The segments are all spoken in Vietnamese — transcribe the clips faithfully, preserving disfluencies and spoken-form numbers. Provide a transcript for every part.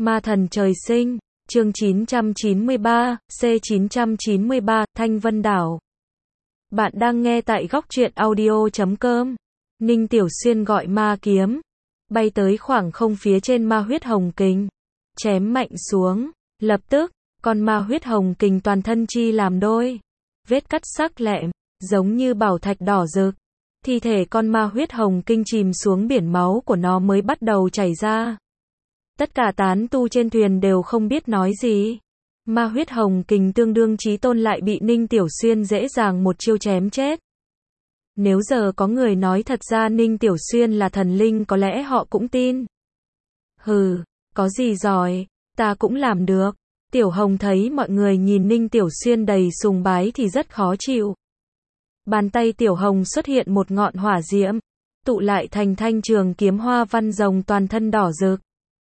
Ma thần trời sinh, chương chín trăm chín mươi ba, C chín trăm chín mươi ba, Thanh Vân Đảo. Bạn đang nghe tại góc truyện audio chấm com. Ninh Tiểu Xuyên gọi ma kiếm, bay tới khoảng không phía trên ma huyết hồng kình, chém mạnh xuống, lập tức, con ma huyết hồng kình toàn thân chi làm đôi, vết cắt sắc lẹm, giống như bảo thạch đỏ rực. Thi thể con ma huyết hồng kinh chìm xuống biển máu của nó mới bắt đầu chảy ra. Tất cả tán tu trên thuyền đều không biết nói gì. Ma huyết hồng kình tương đương chí tôn lại bị Ninh Tiểu Xuyên dễ dàng một chiêu chém chết. Nếu giờ có người nói thật ra Ninh Tiểu Xuyên là thần linh có lẽ họ cũng tin. Hừ, có gì giỏi, ta cũng làm được. Tiểu Hồng thấy mọi người nhìn Ninh Tiểu Xuyên đầy sùng bái thì rất khó chịu. Bàn tay Tiểu Hồng xuất hiện một ngọn hỏa diễm, tụ lại thành thanh trường kiếm hoa văn rồng toàn thân đỏ rực.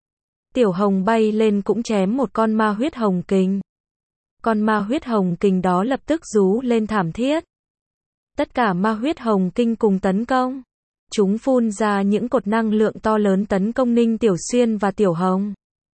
Tiểu Hồng bay lên cũng chém một con ma huyết hồng kình. Con ma huyết hồng kình đó lập tức rú lên thảm thiết. Tất cả ma huyết hồng kinh cùng tấn công. Chúng phun ra những cột năng lượng to lớn tấn công Ninh Tiểu Xuyên và Tiểu Hồng.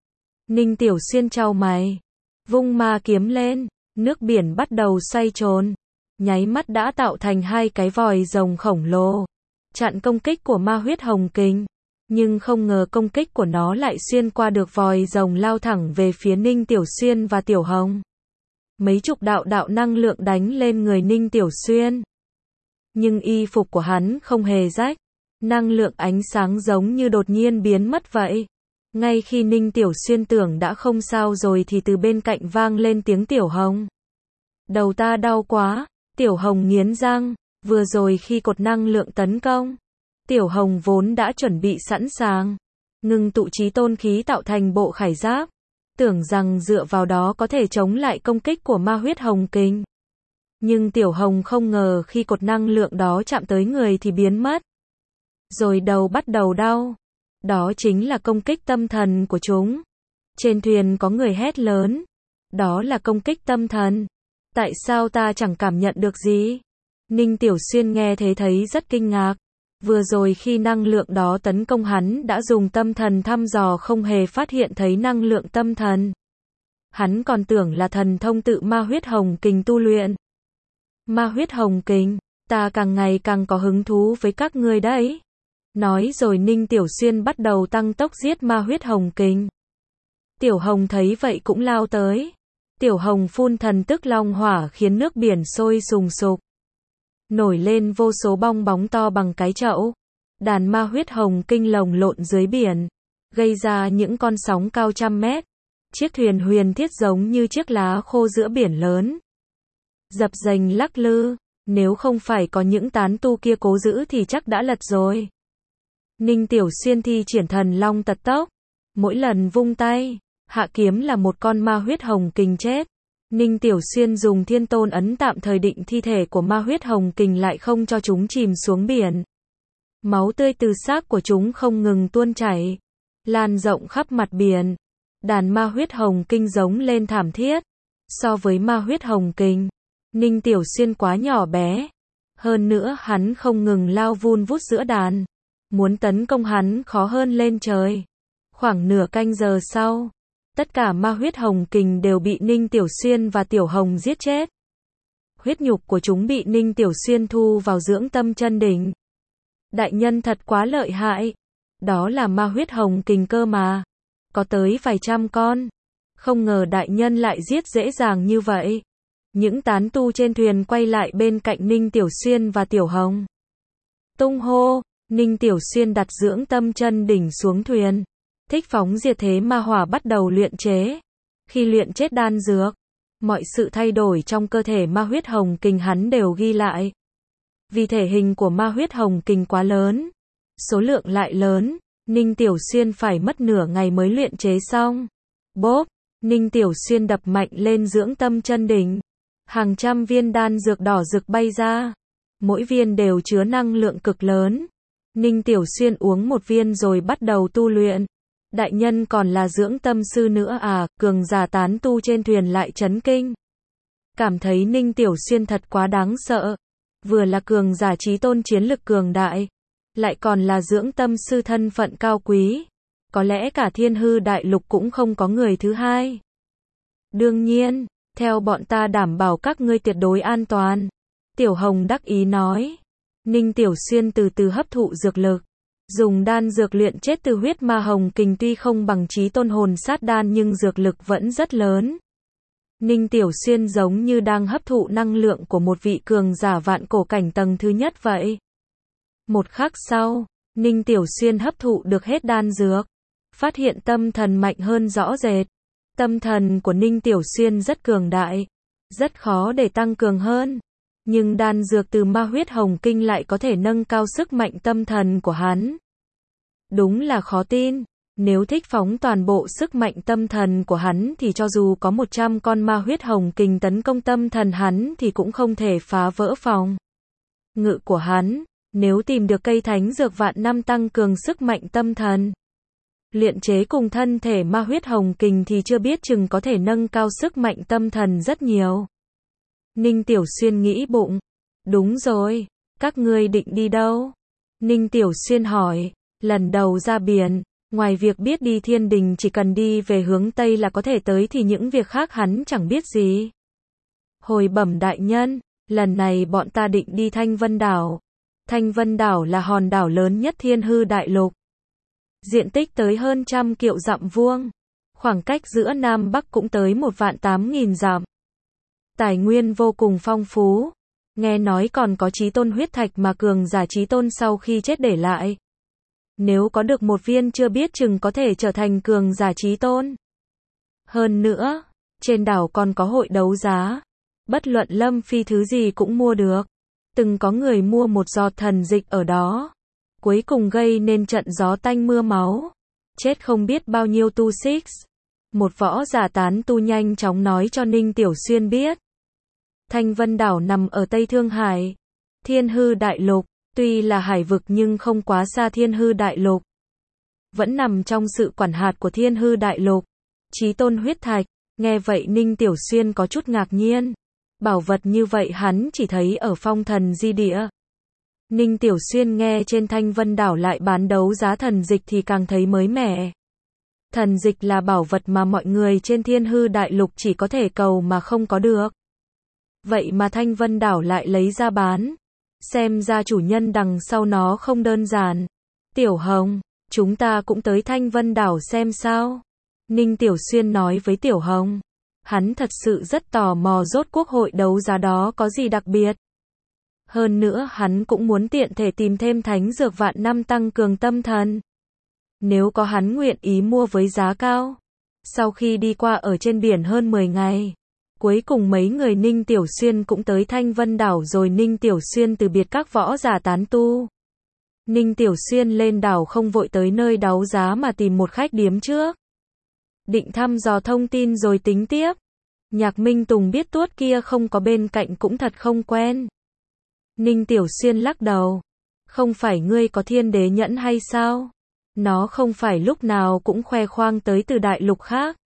Ninh Tiểu Xuyên chau mày, vung ma kiếm lên, nước biển bắt đầu xoay tròn, nháy mắt đã tạo thành hai cái vòi rồng khổng lồ, chặn công kích của ma huyết hồng kình. Nhưng không ngờ công kích của nó lại xuyên qua được vòi rồng lao thẳng về phía Ninh Tiểu Xuyên và Tiểu Hồng. Mấy chục đạo đạo năng lượng đánh lên người Ninh Tiểu Xuyên. Nhưng y phục của hắn không hề rách. Năng lượng ánh sáng giống như đột nhiên biến mất vậy. Ngay khi Ninh Tiểu Xuyên tưởng đã không sao rồi thì từ bên cạnh vang lên tiếng Tiểu Hồng. Đầu ta đau quá, Tiểu Hồng nghiến răng, vừa rồi khi cột năng lượng tấn công. Tiểu Hồng vốn đã chuẩn bị sẵn sàng, ngưng tụ chí tôn khí tạo thành bộ khải giáp, tưởng rằng dựa vào đó có thể chống lại công kích của ma huyết hồng kình. Nhưng Tiểu Hồng không ngờ khi cột năng lượng đó chạm tới người thì biến mất. Rồi đầu bắt đầu đau. Đó chính là công kích tâm thần của chúng. Trên thuyền có người hét lớn. Đó là công kích tâm thần. Tại sao ta chẳng cảm nhận được gì? Ninh Tiểu Xuyên nghe thế thấy rất kinh ngạc. Vừa rồi khi năng lượng đó tấn công hắn đã dùng tâm thần thăm dò không hề phát hiện thấy năng lượng tâm thần. Hắn còn tưởng là thần thông tự ma huyết hồng kình tu luyện. Ma huyết hồng kình, ta càng ngày càng có hứng thú với các ngươi đấy. Nói rồi Ninh Tiểu Xuyên bắt đầu tăng tốc giết ma huyết hồng kình. Tiểu Hồng thấy vậy cũng lao tới. Tiểu Hồng phun thần tức long hỏa khiến nước biển sôi sùng sục. Nổi lên vô số bong bóng to bằng cái chậu. Đàn ma huyết hồng kinh lồng lộn dưới biển, gây ra những con sóng cao trăm mét. Chiếc thuyền huyền thiết giống như chiếc lá khô giữa biển lớn. Dập dềnh lắc lư, nếu không phải có những tán tu kia cố giữ thì chắc đã lật rồi. Ninh Tiểu Xuyên thi triển thần long tật tốc. Mỗi lần vung tay, hạ kiếm là một con ma huyết hồng kình chết. Ninh Tiểu Xuyên dùng thiên tôn ấn tạm thời định thi thể của ma huyết hồng kình lại không cho chúng chìm xuống biển. Máu tươi từ xác của chúng không ngừng tuôn chảy, lan rộng khắp mặt biển. Đàn ma huyết hồng kinh giống lên thảm thiết. So với ma huyết hồng kình, Ninh Tiểu Xuyên quá nhỏ bé. Hơn nữa hắn không ngừng lao vun vút giữa đàn. Muốn tấn công hắn khó hơn lên trời. Khoảng nửa canh giờ sau, tất cả ma huyết hồng kình đều bị Ninh Tiểu Xuyên và Tiểu Hồng giết chết. Huyết nhục của chúng bị Ninh Tiểu Xuyên thu vào dưỡng tâm chân đỉnh. Đại nhân thật quá lợi hại. Đó là ma huyết hồng kình cơ mà. Có tới vài trăm con. Không ngờ đại nhân lại giết dễ dàng như vậy. Những tán tu trên thuyền quay lại bên cạnh Ninh Tiểu Xuyên và Tiểu Hồng. Tung hô, Ninh Tiểu Xuyên đặt dưỡng tâm chân đỉnh xuống thuyền. Thích phóng diệt thế ma hỏa bắt đầu luyện chế. Khi luyện chết đan dược, mọi sự thay đổi trong cơ thể ma huyết hồng kình hắn đều ghi lại. Vì thể hình của ma huyết hồng kình quá lớn, số lượng lại lớn, Ninh Tiểu Xuyên phải mất nửa ngày mới luyện chế xong. Bốp, Ninh Tiểu Xuyên đập mạnh lên dưỡng tâm chân đỉnh. Hàng trăm viên đan dược đỏ rực bay ra. Mỗi viên đều chứa năng lượng cực lớn. Ninh Tiểu Xuyên uống một viên rồi bắt đầu tu luyện. Đại nhân còn là dưỡng tâm sư nữa à? Cường giả tán tu trên thuyền lại chấn kinh. Cảm thấy Ninh Tiểu Xuyên thật quá đáng sợ. Vừa là cường giả chí tôn chiến lực cường đại, lại còn là dưỡng tâm sư thân phận cao quý. có lẽ cả thiên hư đại lục cũng không có người thứ hai. Đương nhiên, theo bọn ta đảm bảo các ngươi tuyệt đối an toàn. Tiểu Hồng đắc ý nói. Ninh Tiểu Xuyên từ từ hấp thụ dược lực. Dùng đan dược luyện chết từ huyết ma hồng kình tuy không bằng chí tôn hồn sát đan nhưng dược lực vẫn rất lớn. Ninh Tiểu Xuyên giống như đang hấp thụ năng lượng của một vị cường giả vạn cổ cảnh tầng thứ nhất vậy. Một khắc sau, Ninh Tiểu Xuyên hấp thụ được hết đan dược. Phát hiện tâm thần mạnh hơn rõ rệt. Tâm thần của Ninh Tiểu Xuyên rất cường đại. Rất khó để tăng cường hơn. Nhưng đan dược từ ma huyết hồng kinh lại có thể nâng cao sức mạnh tâm thần của hắn. Đúng là khó tin. Nếu thích phóng toàn bộ sức mạnh tâm thần của hắn thì cho dù có một trăm con ma huyết hồng kình tấn công tâm thần hắn thì cũng không thể phá vỡ phòng ngự của hắn. Nếu tìm được cây thánh dược vạn năm tăng cường sức mạnh tâm thần, luyện chế cùng thân thể ma huyết hồng kình thì chưa biết chừng có thể nâng cao sức mạnh tâm thần rất nhiều. Ninh Tiểu Xuyên nghĩ bụng. Đúng rồi, các ngươi định đi đâu? Ninh Tiểu Xuyên hỏi. Lần đầu ra biển, ngoài việc biết đi thiên đình chỉ cần đi về hướng Tây là có thể tới thì những việc khác hắn chẳng biết gì. Hồi bẩm đại nhân, lần này bọn ta định đi Thanh Vân Đảo. Thanh Vân Đảo là hòn đảo lớn nhất thiên hư đại lục. Diện tích tới hơn trăm triệu dặm vuông. Khoảng cách giữa Nam Bắc cũng tới một vạn tám nghìn dặm. Tài nguyên vô cùng phong phú. Nghe nói còn có chí tôn huyết thạch mà cường giả chí tôn sau khi chết để lại. Nếu có được một viên chưa biết chừng có thể trở thành cường giả chí tôn. Hơn nữa, trên đảo còn có hội đấu giá. Bất luận Lâm Phi thứ gì cũng mua được. Từng có người mua một giọt thần dịch ở đó. Cuối cùng gây nên trận gió tanh mưa máu. Chết không biết bao nhiêu tu sĩ. Một võ giả tán tu nhanh chóng nói cho Ninh Tiểu Xuyên biết. Thanh Vân Đảo nằm ở Tây Thương Hải. Thiên hư đại lục, tuy là hải vực nhưng không quá xa thiên hư đại lục. Vẫn nằm trong sự quản hạt của thiên hư đại lục. Chí tôn huyết thạch, nghe vậy Ninh Tiểu Xuyên có chút ngạc nhiên. Bảo vật như vậy hắn chỉ thấy ở phong thần di địa. Ninh Tiểu Xuyên nghe trên Thanh Vân Đảo lại bán đấu giá thần dịch thì càng thấy mới mẻ. Thần dịch là bảo vật mà mọi người trên thiên hư đại lục chỉ có thể cầu mà không có được. Vậy mà Thanh Vân Đảo lại lấy ra bán. Xem ra chủ nhân đằng sau nó không đơn giản. Tiểu Hồng, chúng ta cũng tới Thanh Vân Đảo xem sao. Ninh Tiểu Xuyên nói với Tiểu Hồng. Hắn thật sự rất tò mò rốt cuộc hội đấu giá đó có gì đặc biệt. Hơn nữa hắn cũng muốn tiện thể tìm thêm thánh dược vạn năm tăng cường tâm thần. Nếu có hắn nguyện ý mua với giá cao. Sau khi đi qua ở trên biển hơn mười ngày. Cuối cùng mấy người Ninh Tiểu Xuyên cũng tới Thanh Vân Đảo rồi Ninh Tiểu Xuyên từ biệt các võ giả tán tu. Ninh Tiểu Xuyên lên đảo không vội tới nơi đấu giá mà tìm một khách điếm trước. Định thăm dò thông tin rồi tính tiếp. Nhạc Minh Tùng biết Tuốt kia không có bên cạnh cũng thật không quen. Ninh Tiểu Xuyên lắc đầu. Không phải ngươi có thiên đế nhẫn hay sao? Nó không phải lúc nào cũng khoe khoang tới từ đại lục khác.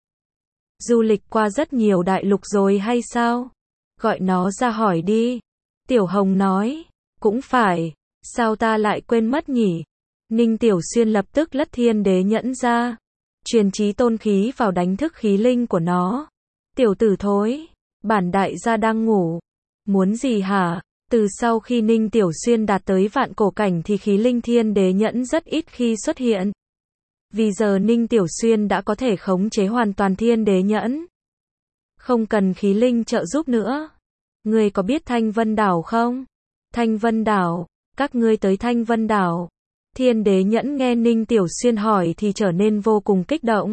Du lịch qua rất nhiều đại lục rồi hay sao? Gọi nó ra hỏi đi. Tiểu Hồng nói. Cũng phải. Sao ta lại quên mất nhỉ? Ninh Tiểu Xuyên lập tức lất thiên đế nhẫn ra. Truyền chí tôn khí vào đánh thức khí linh của nó. Tiểu tử thối. Bản đại gia đang ngủ. Muốn gì hả? Từ sau khi Ninh Tiểu Xuyên đạt tới vạn cổ cảnh thì khí linh thiên đế nhẫn rất ít khi xuất hiện. Vì giờ Ninh Tiểu Xuyên đã có thể khống chế hoàn toàn thiên đế nhẫn. Không cần khí linh trợ giúp nữa. Ngươi có biết Thanh Vân Đảo không? Thanh Vân Đảo, các ngươi tới Thanh Vân Đảo. Thiên đế nhẫn nghe Ninh Tiểu Xuyên hỏi thì trở nên vô cùng kích động.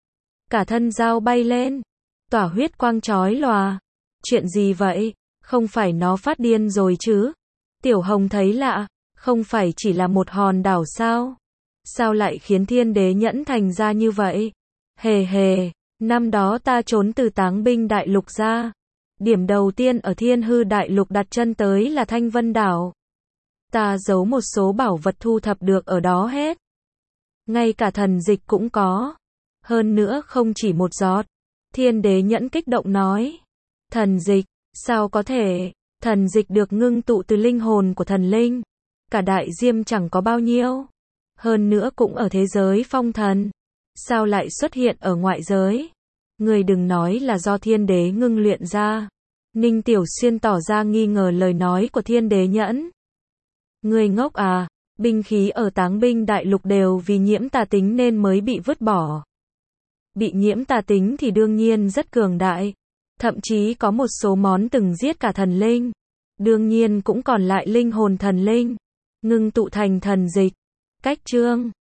Cả thân dao bay lên. Tỏa huyết quang chói lòa. Chuyện gì vậy? Không phải nó phát điên rồi chứ? Tiểu Hồng thấy lạ. Không phải chỉ là một hòn đảo sao? Sao lại khiến thiên đế nhẫn thành ra như vậy? Hề hề, năm đó ta trốn từ Táng Binh Đại Lục ra. Điểm đầu tiên ở thiên hư đại lục đặt chân tới là Thanh Vân Đảo. Ta giấu một số bảo vật thu thập được ở đó hết. Ngay cả thần dịch cũng có. Hơn nữa không chỉ một giọt. Thiên đế nhẫn kích động nói. Thần dịch, sao có thể? Thần dịch được ngưng tụ từ linh hồn của thần linh. Cả đại diêm chẳng có bao nhiêu. Hơn nữa cũng ở thế giới phong thần. Sao lại xuất hiện ở ngoại giới? Người đừng nói là do thiên đế ngưng luyện ra. Ninh Tiểu Xuyên tỏ ra nghi ngờ lời nói của thiên đế nhẫn. Người ngốc à, binh khí ở Táng Binh Đại Lục đều vì nhiễm tà tính nên mới bị vứt bỏ. Bị nhiễm tà tính thì đương nhiên rất cường đại. Thậm chí có một số món từng giết cả thần linh. Đương nhiên cũng còn lại linh hồn thần linh. Ngưng tụ thành thần dịch. Cách chương